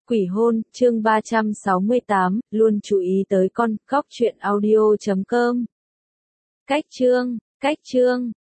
Quỷ hôn, chương 368, luôn chú ý tới con, góc truyện audio.com. Cách chương.